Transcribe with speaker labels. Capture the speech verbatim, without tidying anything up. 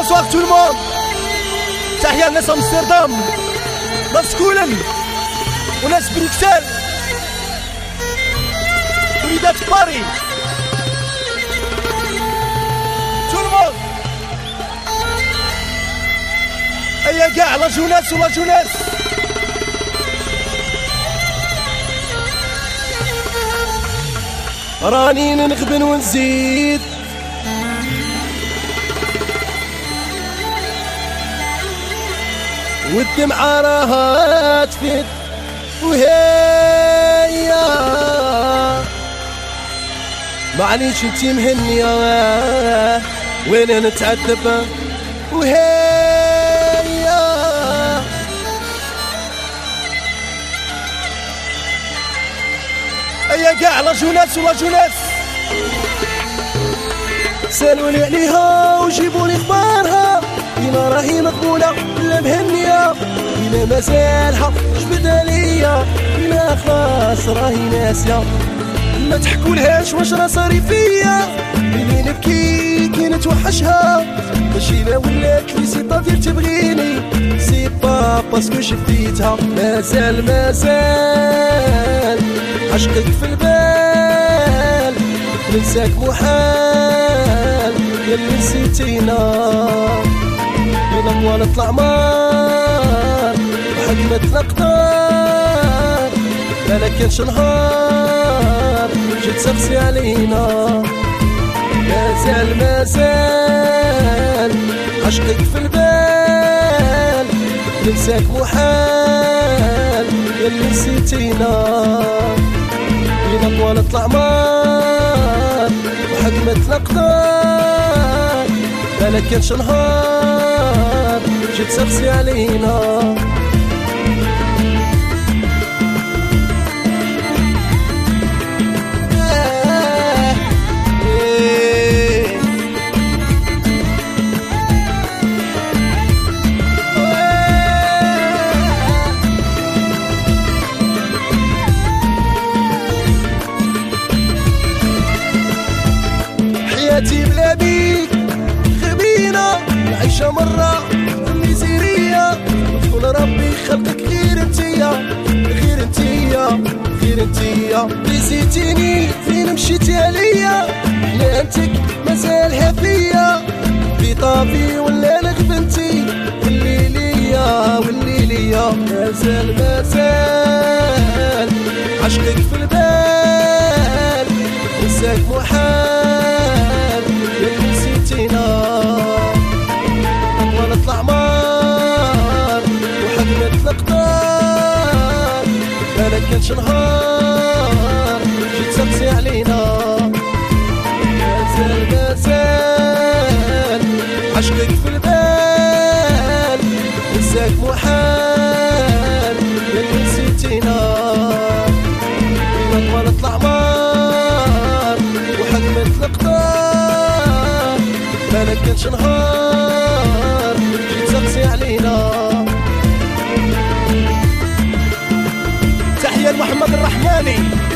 Speaker 1: Bonsoir tout le monde. تحية لناس امستردام، ناس كولن وناس بروكسل وليدات باري. tout le monde. ايا كاع لا جوناس ولا جوناس. راني نغبن ونزيد والدمعة راها تفيد وهي معليش انتي مهنية وين نتعذب وهي ايا كاع لا جوناس ولا جوناس. سالولي عليها وجيبولي اخبارها، ديما راهي مقبولة لا مهنية، ديما مازالها جبدها ليا، ديما خلاص راهي ناسية. ما تحكولهاش واش راه صاري فيا، اللي نبكي كي نتوحشها، ماشي لا ولات لي سيطادير تبغيني، سي با باسكو شفيتها. مازال مازال عشقك في البال، ننساك محال ياللي نسيتينا، يلا نطلع مار وحكمت الأقدار، لا كانش نهار جيت تغسي علينا. مازال مازال عشقك في البال، ننساك محال ياللي نسيتينا، يلا نطلع مار وحكمت الأقدار، لا كانش نهار جيت تغسي علينا. حياتي بلا بيك خبينة، عايشة مرة ميزيرية، تقول ربي خلقك غير انتيا غير انتيا غير انتيا. نسيتيني فين مشيتي عليا، حنانتك مازالها فيا، في طابي ولا نغبنتي واللي ليا واللي ليا. مازال مازال عشقك في البال، نساك محال ياللي نسيتينا، نبغى نطلع مار وحكمت الأقدار، لا كانش نهار جيت تغسي علينا. مازال مازال عشقك في البال، نساك محال ياللي نسيتينا، نبغى نطلع مار وحكمت الأقدار، لا كانش نهار جيت تغسي علينا. تحية لمحمد الرحماني.